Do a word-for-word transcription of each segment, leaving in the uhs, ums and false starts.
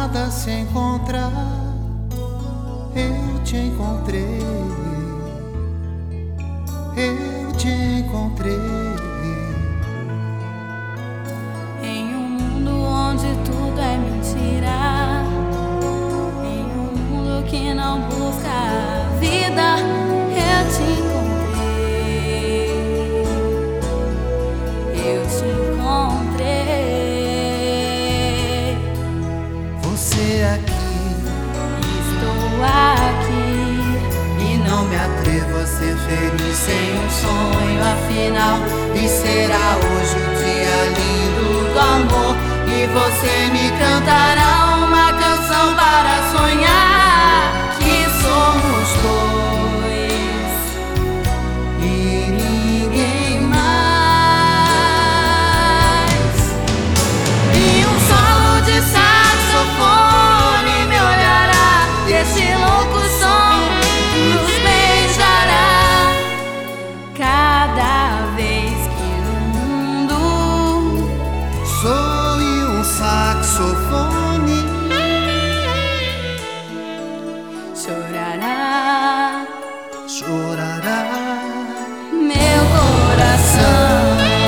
nada se encontrar, eu te encontrei, eu te encontrei. Em um mundo onde tudo é mentira, em um mundo que não busca a vida, eu te encontrei, eu te encontrei. Você aqui, estou aqui, e não me atrevo a ser feliz sem um sonho, afinal. E será hoje o dia lindo do amor, e você me cantará uma canção para sonhar que somos dois e ninguém mais. E um solo de saxofone me olhará, e esse louco som nos beijará. cada vez que no mundo soe um saxofone, chorará chorará meu coração.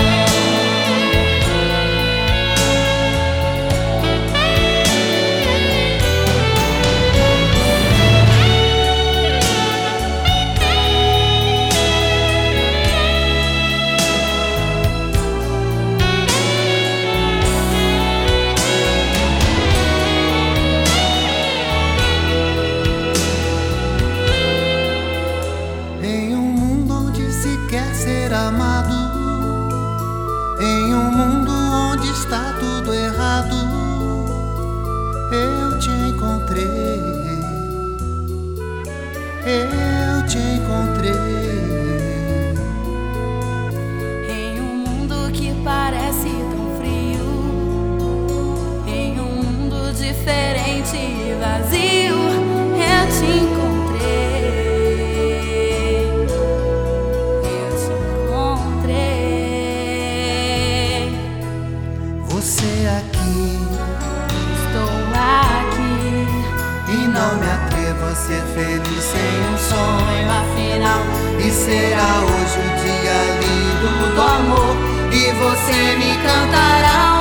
Ser amado, em um mundo onde está tudo errado, eu te encontrei, eu te encontrei. Em um mundo que parece tão frio, em um mundo diferente e vazio, eu te encontrei. Você aqui, estou aqui, e não me atrevo a ser feliz sem um sonho, afinal. E será hoje o dia lindo do amor, e você me cantará